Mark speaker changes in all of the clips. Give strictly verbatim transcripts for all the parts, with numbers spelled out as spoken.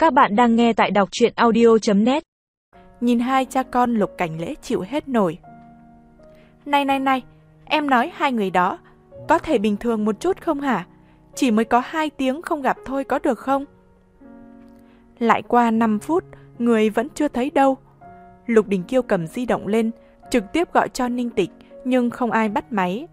Speaker 1: Các bạn đang nghe tại đọc truyện audio chấm net.
Speaker 2: Nhìn hai cha con Lục Cảnh Lễ chịu hết nổi. Này này này, em nói hai người đó có thể bình thường một chút không hả? Chỉ mới có hai tiếng không gặp thôi có được không? Lại qua năm phút, người vẫn chưa thấy đâu. Lục Đình Kiêu cầm di động lên, trực tiếp gọi cho Ninh Tịch, nhưng không ai bắt máy.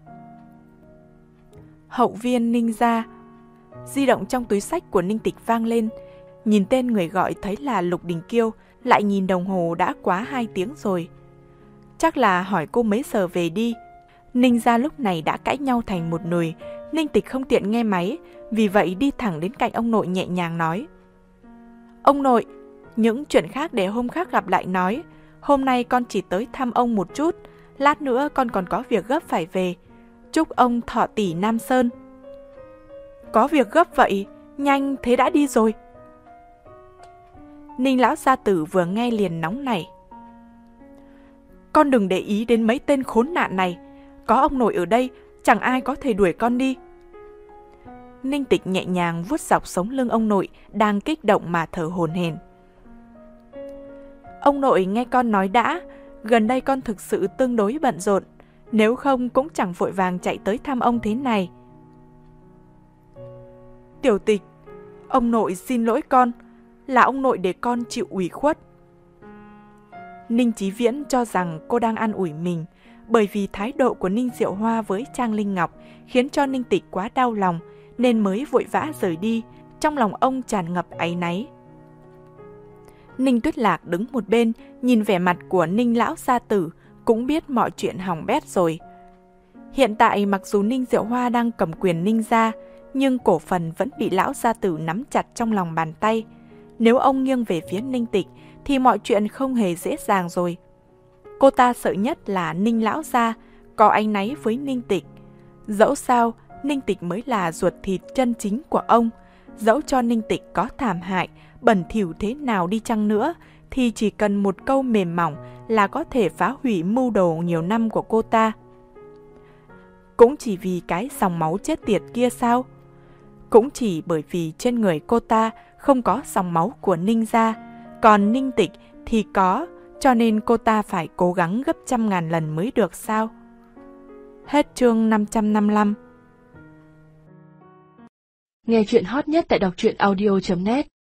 Speaker 2: Hậu viên Ninh gia. Di động trong túi xách của Ninh Tịch vang lên. Nhìn tên người gọi thấy là Lục Đình Kiêu, lại nhìn đồng hồ đã quá hai tiếng rồi. Chắc là hỏi cô mấy giờ về đi. Ninh gia lúc này đã cãi nhau thành một nồi. Ninh Tịch không tiện nghe máy, vì vậy đi thẳng đến cạnh ông nội nhẹ nhàng nói: Ông nội, những chuyện khác để hôm khác gặp lại nói. Hôm nay con chỉ tới thăm ông một chút, lát nữa con còn có việc gấp phải về. Chúc ông thọ tỷ Nam Sơn. Có việc gấp vậy, nhanh thế đã đi rồi. Ninh lão gia tử vừa nghe liền nóng nảy. Con đừng để ý đến mấy tên khốn nạn này. Có ông nội ở đây, chẳng ai có thể đuổi con đi. Ninh Tịch nhẹ nhàng vuốt dọc sống lưng ông nội đang kích động mà thở hổn hển. Ông nội nghe con nói đã, gần đây con thực sự tương đối bận rộn, nếu không cũng chẳng vội vàng chạy tới thăm ông thế này. Tiểu Tịch, ông nội xin lỗi con, là ông nội để con chịu ủy khuất. Ninh Chí Viễn cho rằng cô đang an ủi mình, bởi vì thái độ của Ninh Diệu Hoa với Trang Linh Ngọc khiến cho Ninh Tịch quá đau lòng, nên mới vội vã rời đi, trong lòng ông tràn ngập áy náy. Ninh Tuyết Lạc đứng một bên, nhìn vẻ mặt của Ninh lão gia tử, cũng biết mọi chuyện hỏng bét rồi. Hiện tại mặc dù Ninh Diệu Hoa đang cầm quyền Ninh gia, nhưng cổ phần vẫn bị lão gia tử nắm chặt trong lòng bàn tay. Nếu ông nghiêng về phía Ninh Tịch, thì mọi chuyện không hề dễ dàng rồi. Cô ta sợ nhất là Ninh lão gia có áy náy với Ninh Tịch. Dẫu sao, Ninh Tịch mới là ruột thịt chân chính của ông. Dẫu cho Ninh Tịch có thảm hại, bẩn thỉu thế nào đi chăng nữa, thì chỉ cần một câu mềm mỏng là có thể phá hủy mưu đồ nhiều năm của cô ta. Cũng chỉ vì cái dòng máu chết tiệt kia sao? Cũng chỉ bởi vì trên người cô ta không có dòng máu của Ninh gia, còn Ninh Tịch thì có, cho nên cô ta phải cố gắng gấp trăm ngàn lần mới được sao? Hết chương năm trăm năm mươi lăm.
Speaker 1: Nghe chuyện hot nhất tại đọc truyện audio chấm net.